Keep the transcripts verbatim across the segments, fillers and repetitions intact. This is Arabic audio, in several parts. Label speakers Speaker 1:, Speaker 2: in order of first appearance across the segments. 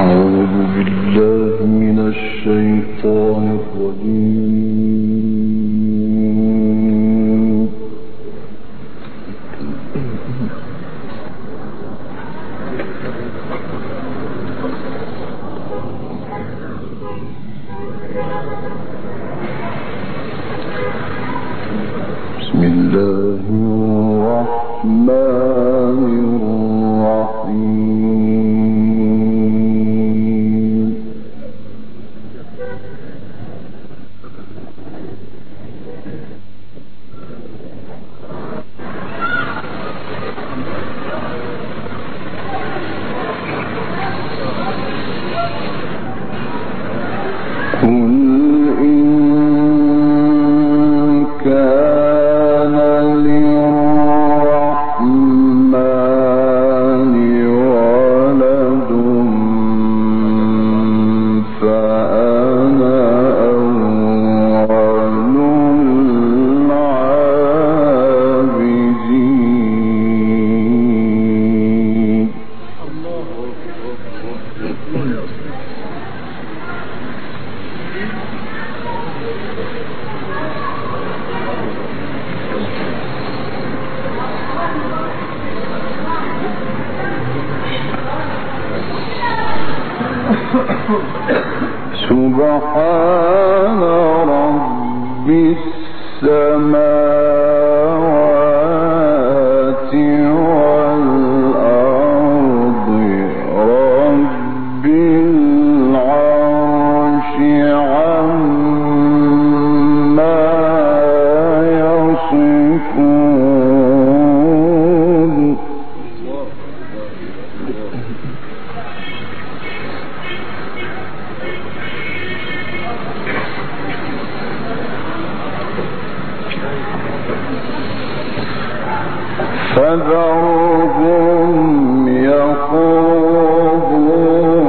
Speaker 1: سبحان رب السماوات والأرض رب العرش عما يصفون. فذرهم يخوضوا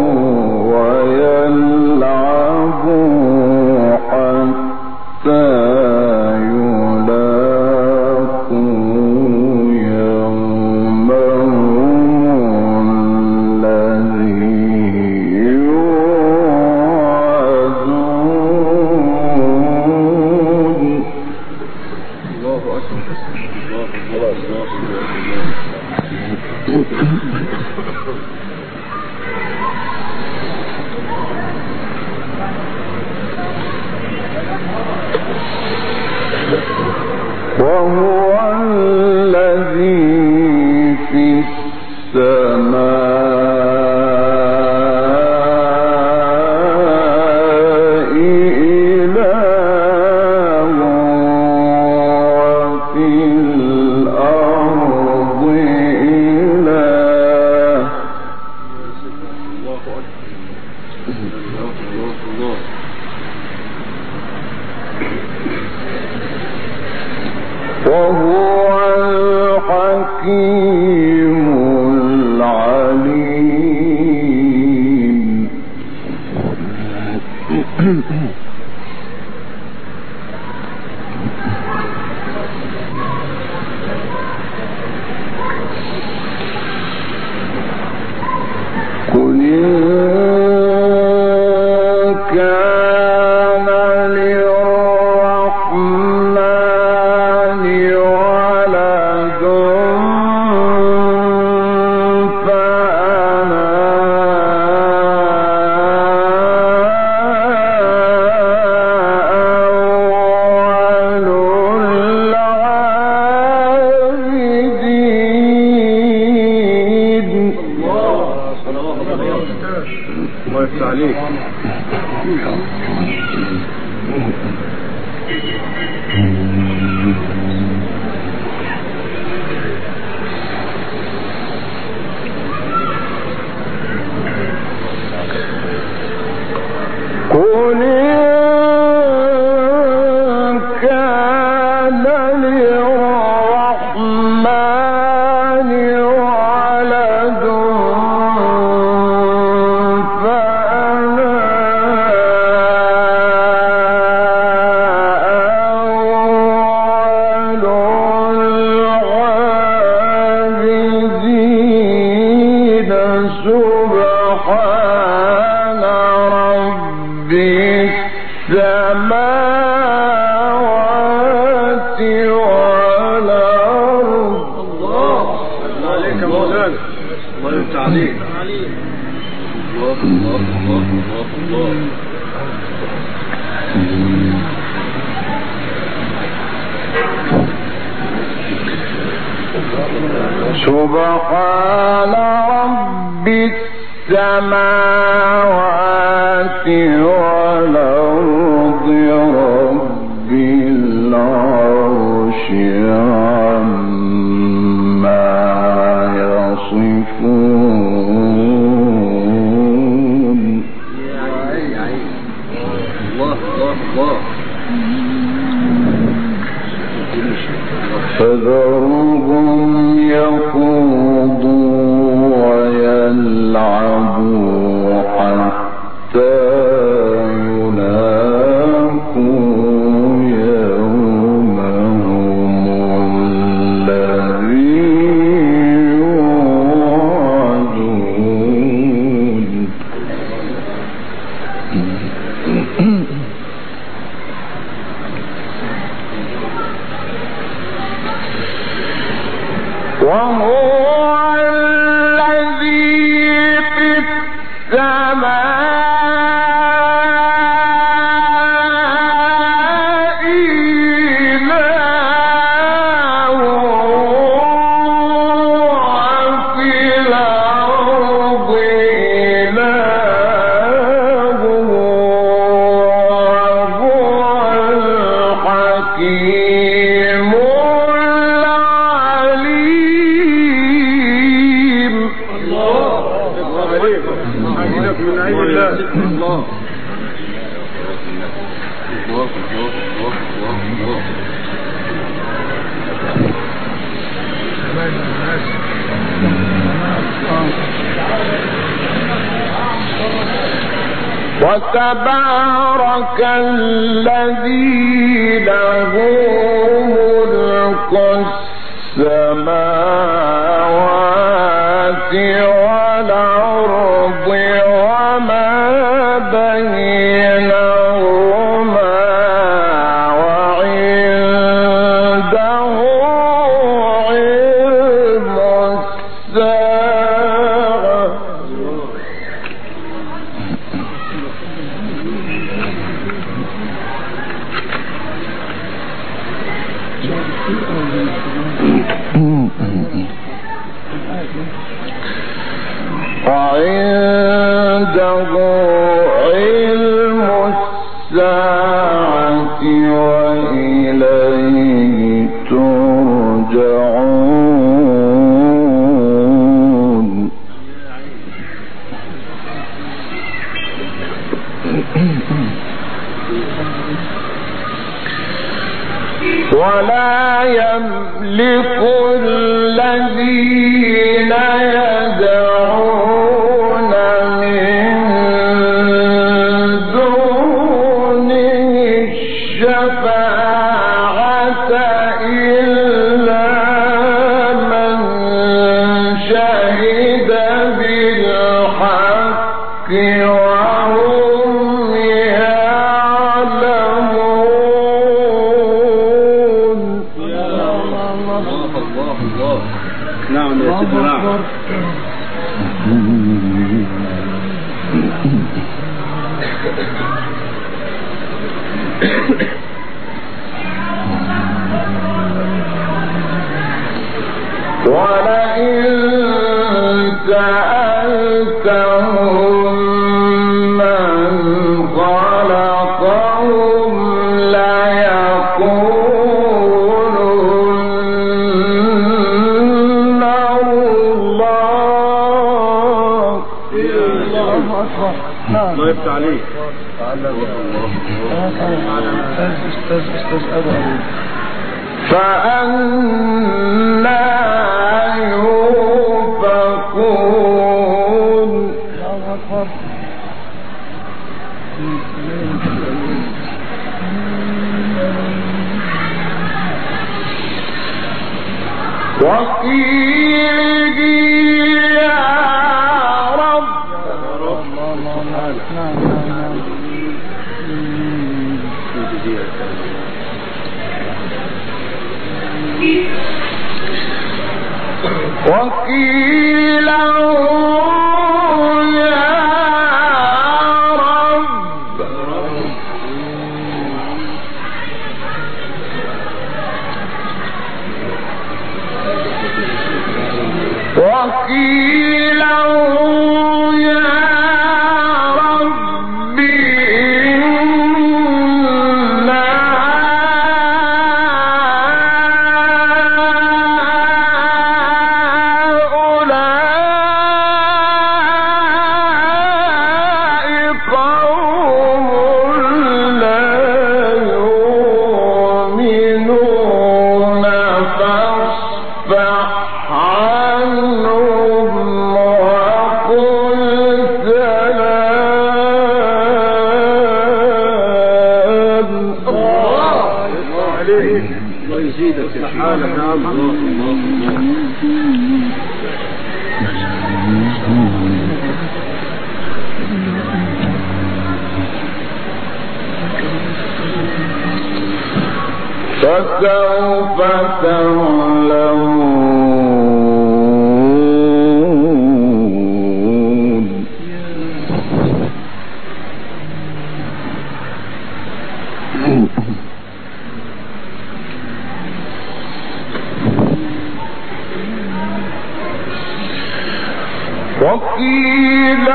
Speaker 1: ويلعبوا حتى يلاقوا يومهم الذي يوعدون. الله أكبر. الله وهو الذي في السماء إله وفي الأرض إله. وهو الحكيم العليم. قل إن كان للرحمن ولد فأنا أول العابدين. الله يفتح عليك. قل إن كان للرحمن ولد فأنا أول العابدين. سبحان السماوات والأرض.
Speaker 2: الله عليك يا مولانا، الله يفتح عليك. الله الله الله الله الله.
Speaker 1: سبحان رب السماوات والأرض رب العرش عما يصفون.
Speaker 2: الله الله الله.
Speaker 1: فذرهم يخوضوا ويلعبوا حتى يلاقوا يومهم الذي يوعدون. وهو الذي في السماء إله وفي الأرض إله وهو الحكيم العليم.
Speaker 2: من عين الله. الله الله الله الله.
Speaker 1: وتبارك الذي له ملك السماوات والأرض وما بينهما وعنده علم الساعة. وعنده علم الساعة وإليه ترجعون. ولا يملك الذين يدعون من دونه الشفاعة إلا من شهد بالحق وهم يعلمون.
Speaker 2: نعم يا سيدنا. نعم.
Speaker 1: ولئن سألتهم من خلقهم ليقولن الله.
Speaker 2: الله يفتح عليك.
Speaker 1: فأنا يؤفكون. وقيل يا رب وقيل فسوف تعلمون وقيل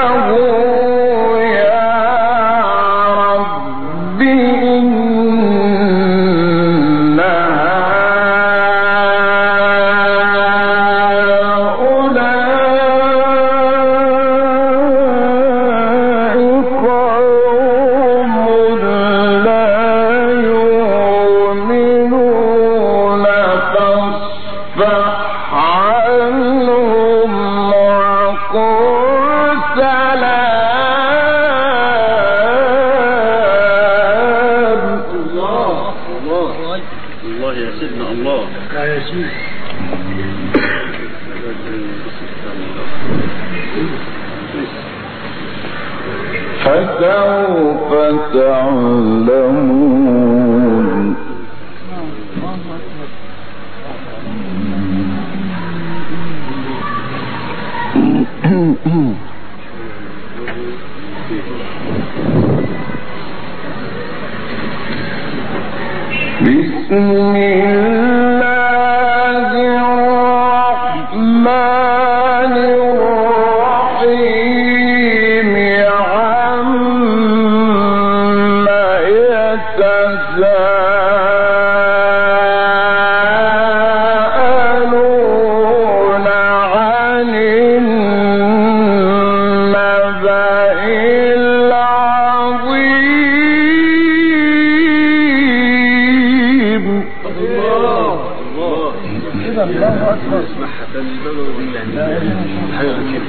Speaker 1: فسوف تعلمون بسم الله الرحمن الرحيم عما يتساءلون عن النبأ العظيم. الله أكبر. اسمعها تاني حاجة كده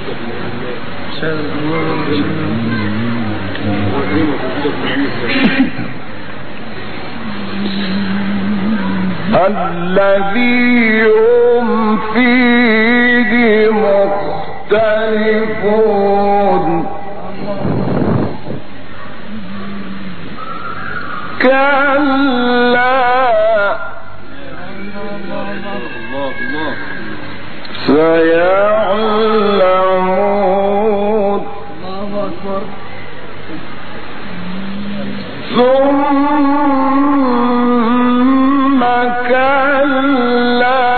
Speaker 1: الذي هم فيه مختلفون كلا سيعلمون ثم كلا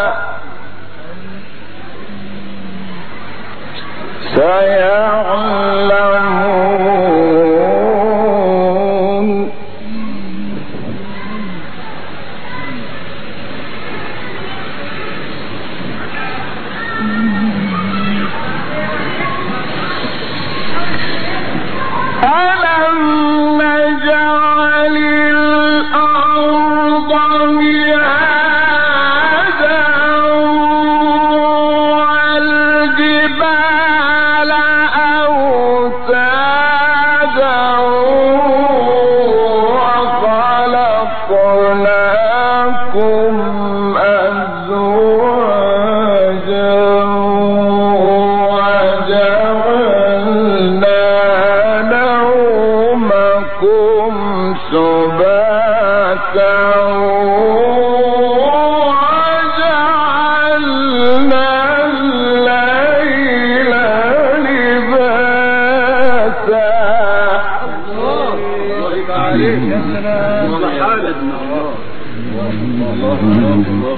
Speaker 1: سيعلمون ألم نجعل الأرض مهادا
Speaker 2: عليك يا سلام والله حالك الله الله الله الله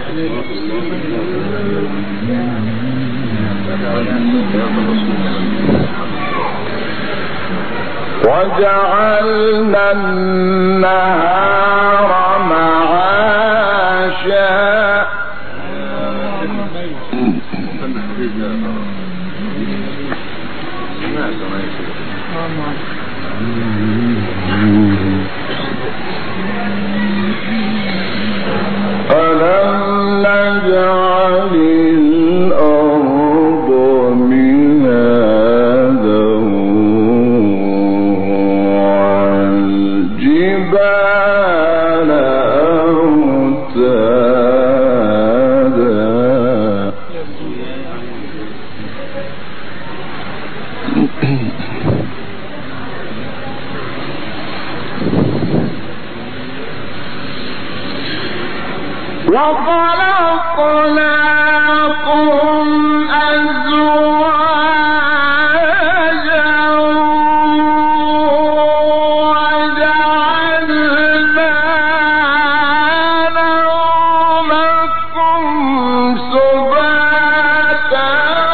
Speaker 1: وجعلنا النهار معاشا ألم نجعل الأرض مهادا والجبال أوتادا وخلقناكم أزواجا وجعلنا نومكم سباتا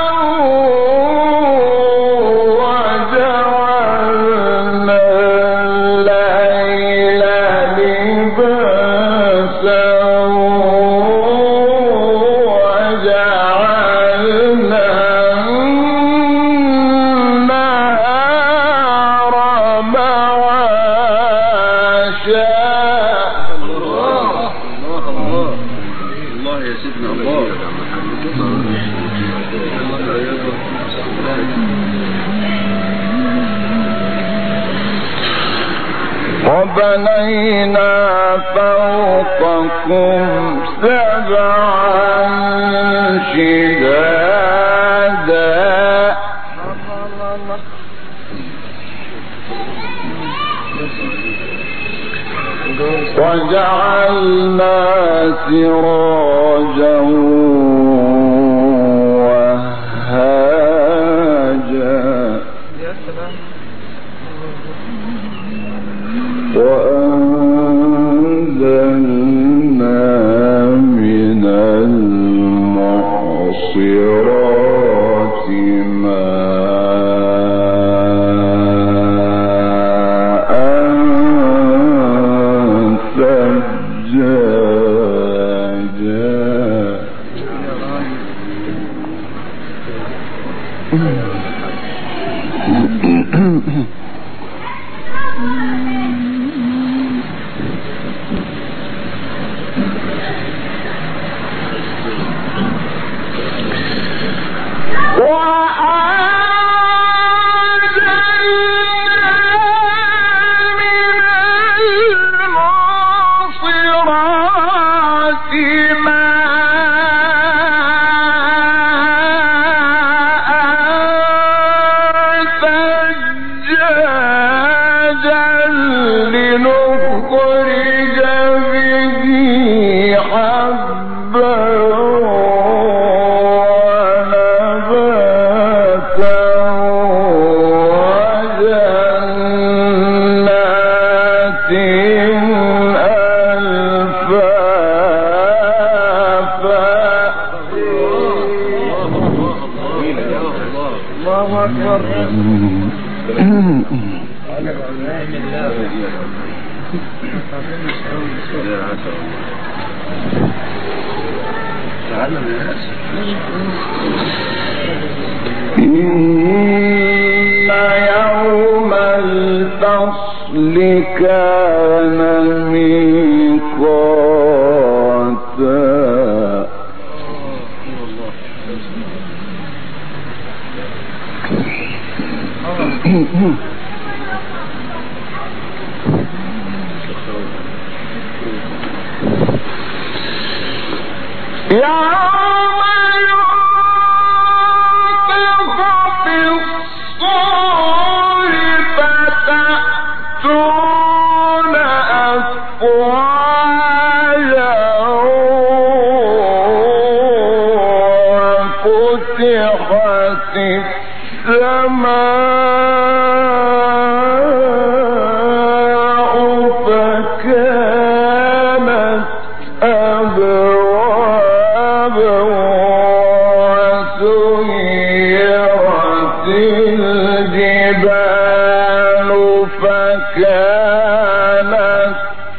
Speaker 1: وجعلنا الليل لباسا وبنينا فوقكم سبعا شدادا وجعلنا سراجا وهاجا وأنزلنا من المعصرات ماء ثجاجا إن يوم الفصل كان ميقاتا يوم ينفخ في الصور فتأتون أفواجا وفتحت السماء الجبال فكانت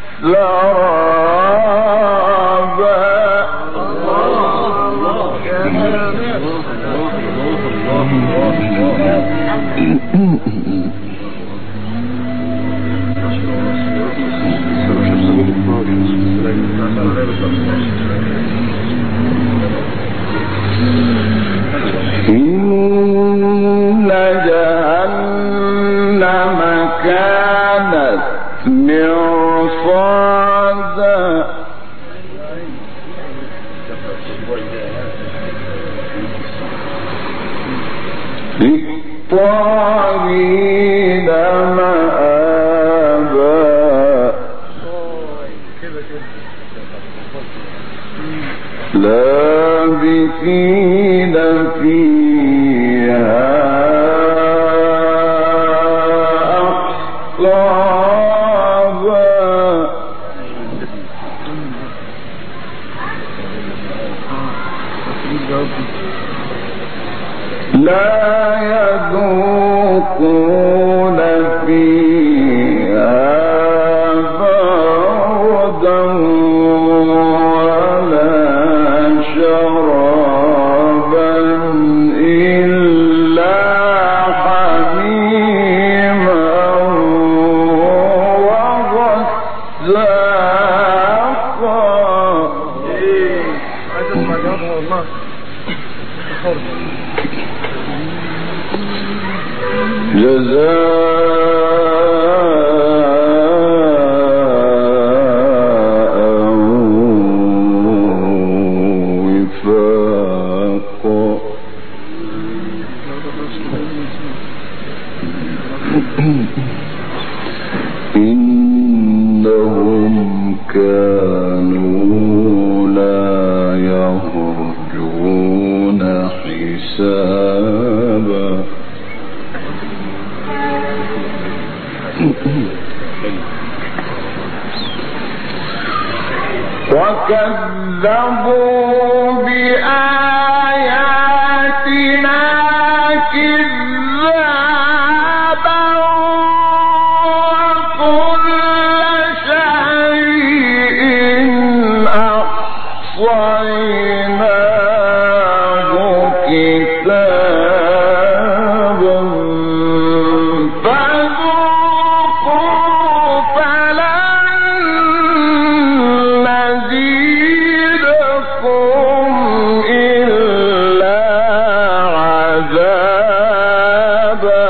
Speaker 1: سرابا إن جهنم كانت مرصادا للطاغين مآبا لابثين فيها أحقابا لا يذوقون فيها بردا ولا شرابا إلا حميما وغساقا جزاء وفاقا إنهم كانوا لا يرجون حسابا وكذبوا بآياتنا كذابا وكل شيء أحصيناه كتابا فذوقوا فلن نزيدكم إلا عذابا.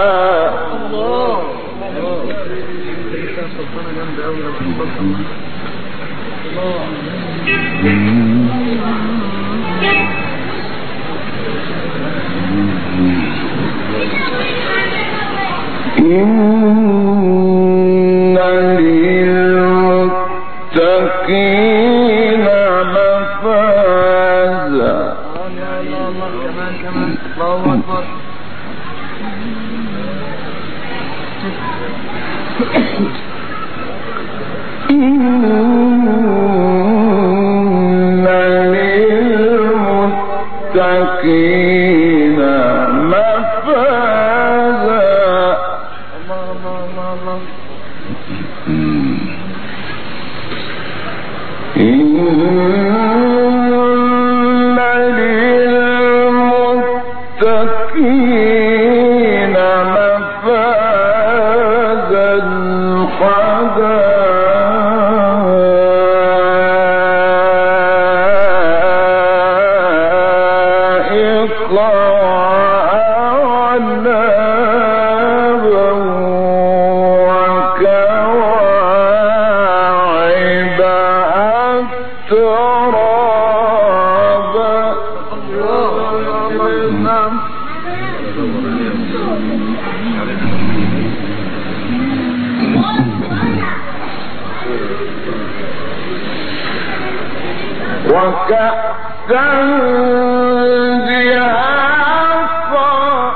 Speaker 1: إن للمتقين مفازا. إن للمتقين مفازا. إن للمتقين مفازا حدائق وأعنابا وكواعب أترابا. وكأسا دهاقا.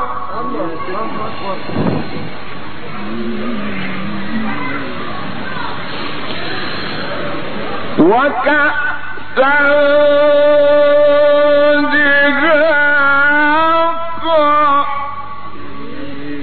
Speaker 1: وكأسا دهاقا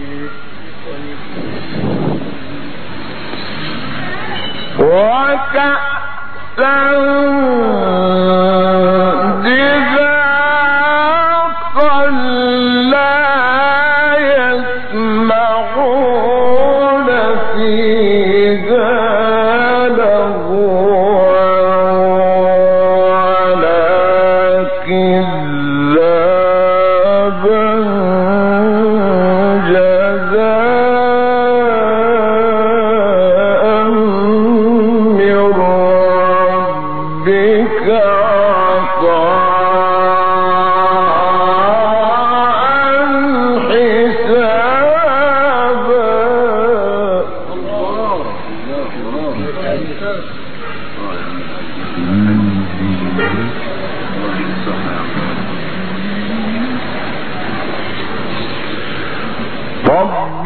Speaker 1: رب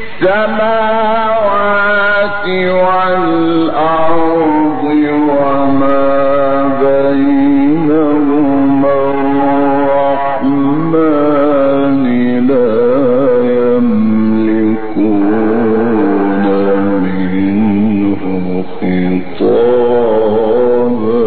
Speaker 1: السماوات والأرض وما بينهما الرحمن لا يملكون منه خطابا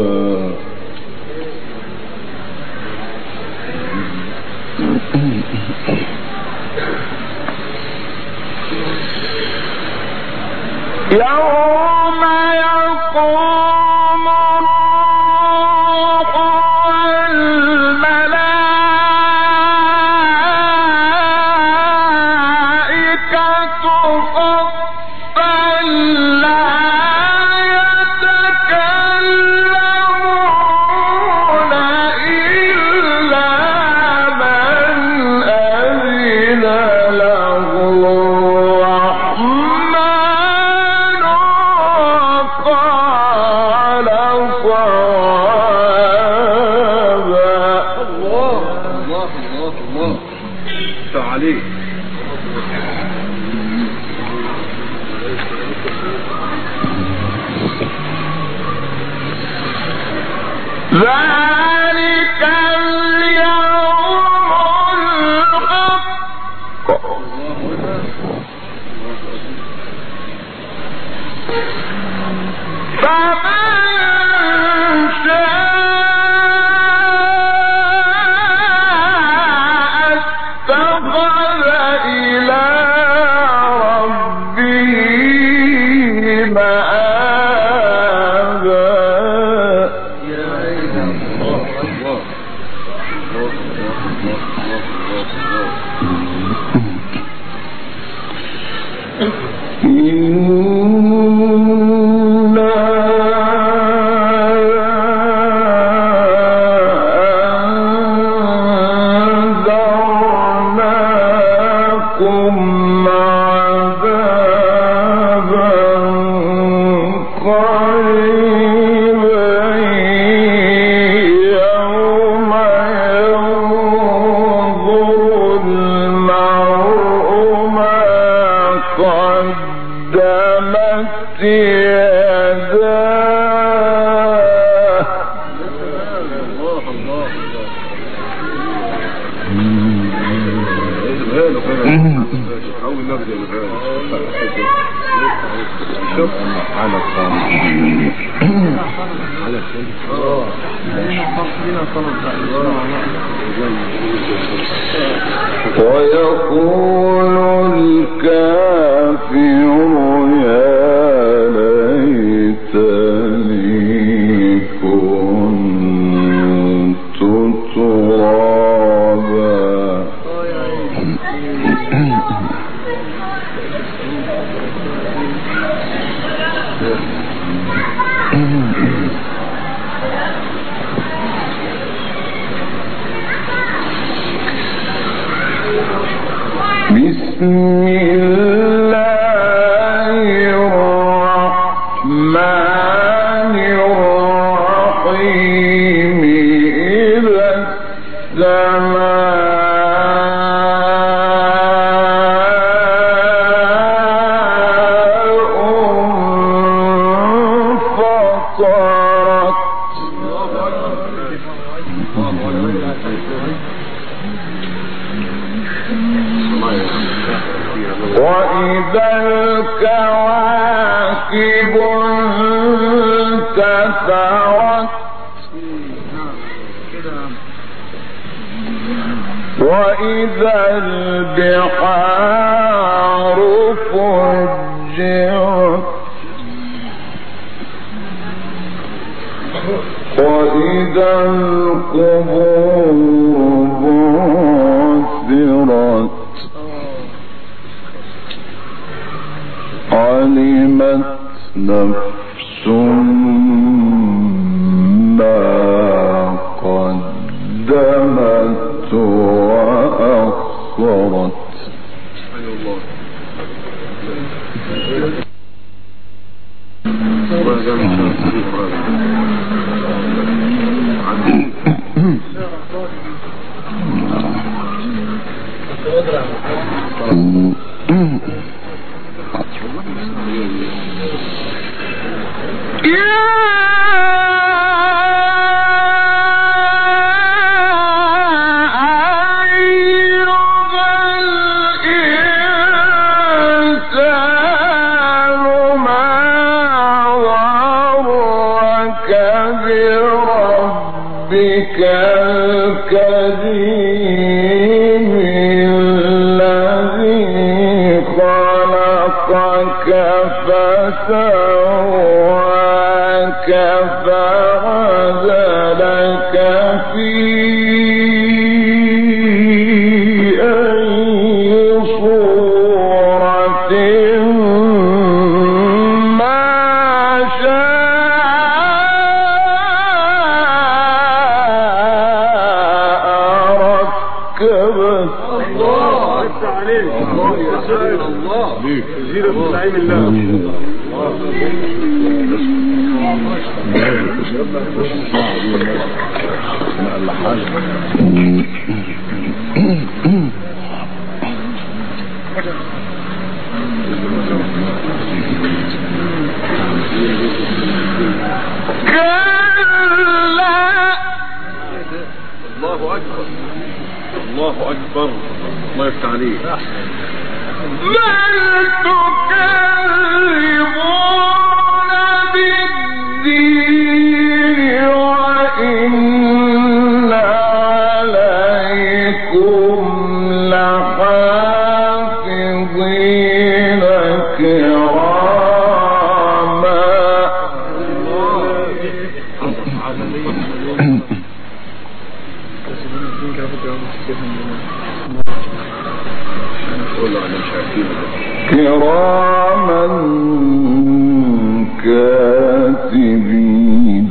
Speaker 1: يوم يقوم الروح والملائكة صفا لا يتكلمون إلا من أذن له الرحمن قال صوابا.
Speaker 2: الله الله الله الله تعالي.
Speaker 1: ذلك اليوم الحق فمن شاء اتخذ إلى ربه مآبا. قدمت يداه
Speaker 2: الله الله أول نبدأ شوف على الصالحين على
Speaker 1: ويقول الكافر يا ليتني كنت ترابا. بسم الله الرحمن الرحيم. إذا وإذا الكواكب كواكب انتثرت وإذا البحار فجرت وإذا القبور بعثرت علمت نفس ما قدمت وأخرت. فسواك فعدلك في أي صورة ما شاء ركبك.
Speaker 2: الله عليك الله يا سيد الله زيرة نعيم الله. الله أكبر الله أكبر الله يفتح عليك.
Speaker 1: بل تكذبون بالدين وإن عليكم لحافظين كراما. كراما كاتبين.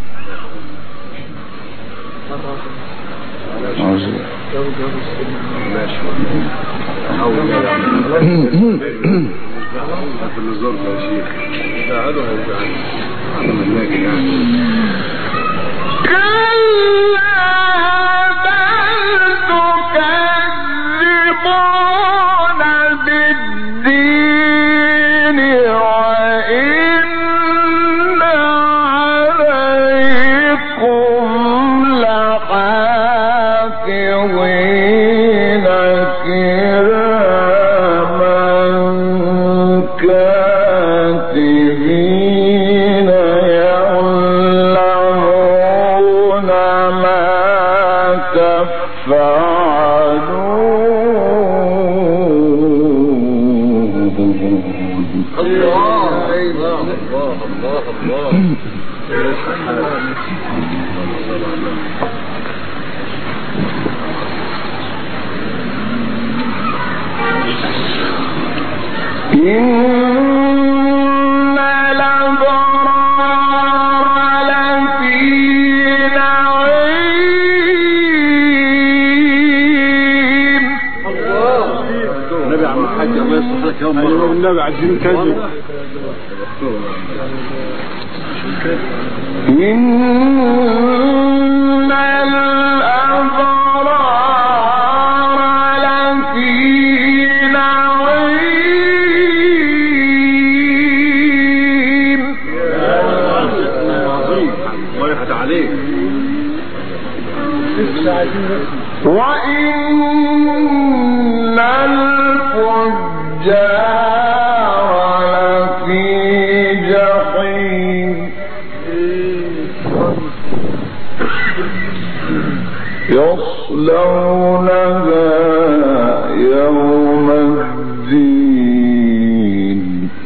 Speaker 2: النبي عايزين كذب.
Speaker 1: إن الأبرار لفي نعيم.
Speaker 2: الله يفتح عليك.
Speaker 1: وإن الفجار لفي يوم الدين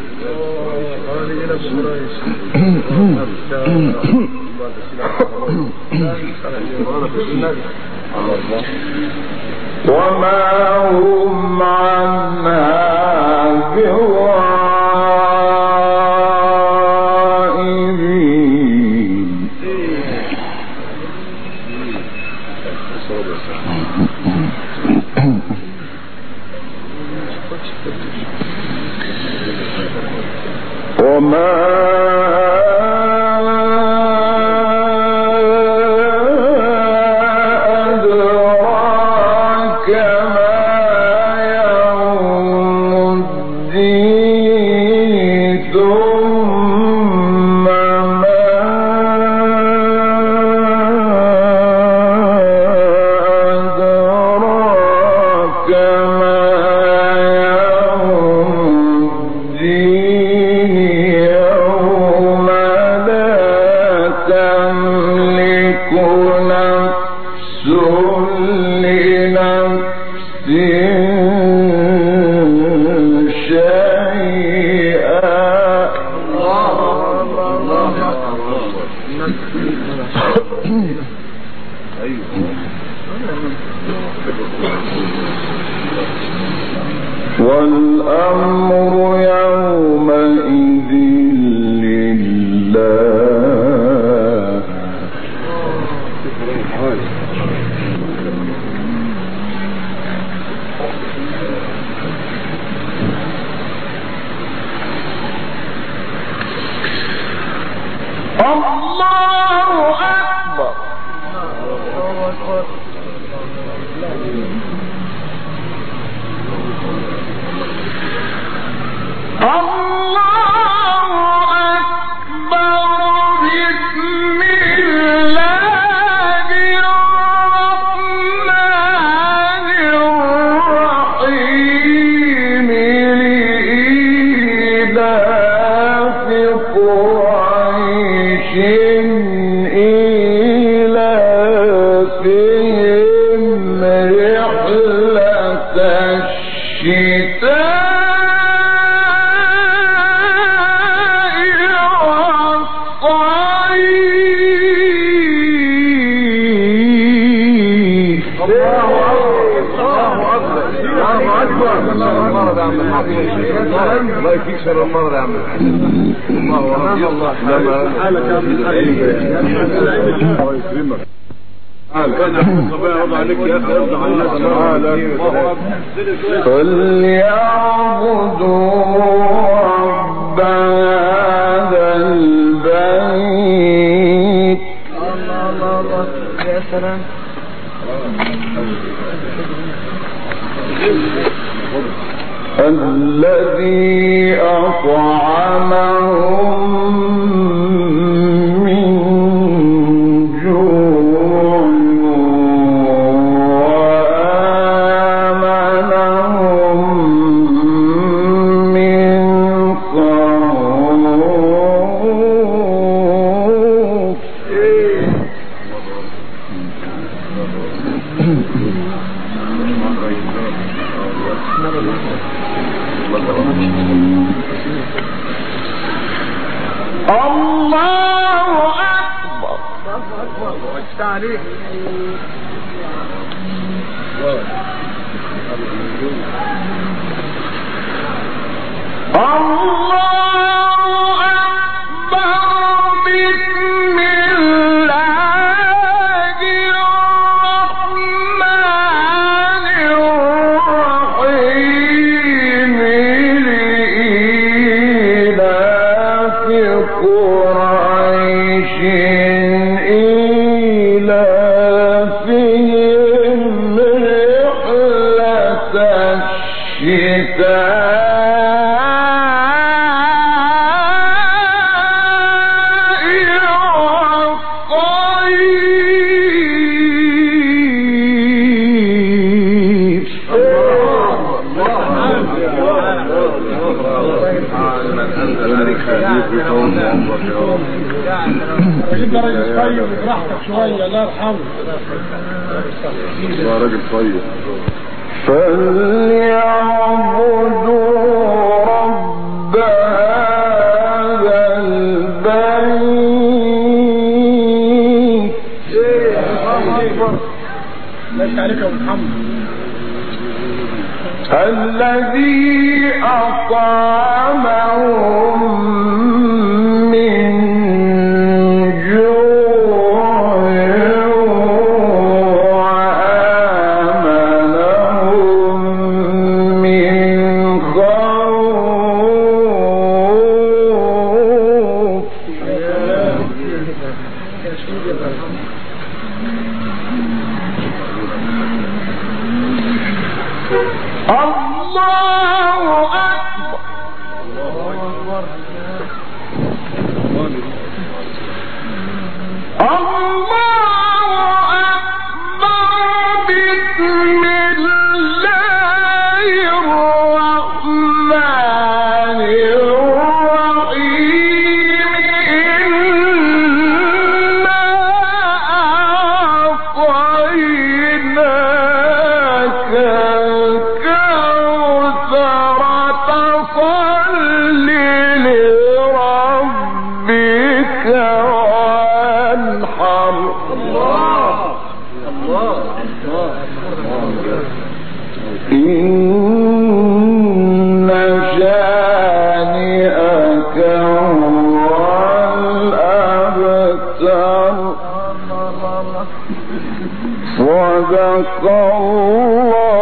Speaker 1: وما هم عنها بغائبين وما والأمر يومئذ لله الله أكبر الله يكفيك شر المرض يا عم الله الله حالك يا عم الله يكرمك كان الصباح وضع عليك يا اخي فليعبدوا رب هذا البيت الله الله الله يا سلام الذي أطعمهم من جوع وآمنهم من خوف الله أكبر عليك الله أكبر بسم الله الرحمن الرحيم لإيلاف قريش إيلافهم رحلة الشتاء أنزل عليك خليك ويطول عمرك يا رب.
Speaker 3: انت راجل طيب براحتك شويه الله يرحمه.
Speaker 1: يا راجل طيب.
Speaker 2: فليعبدوا رب هذا البيت.
Speaker 3: ماشي عليك يا محمد.
Speaker 2: الذي أطعمهم من جوع وآمنهم من خوف. الله أكبر. الله أكبر. بسم الله الرحمن الرحيم. إنا أعطيناك الكوثر فصل لربك وانحر.
Speaker 1: الله الله
Speaker 2: إن شانئك هو الأبتر. صدق الله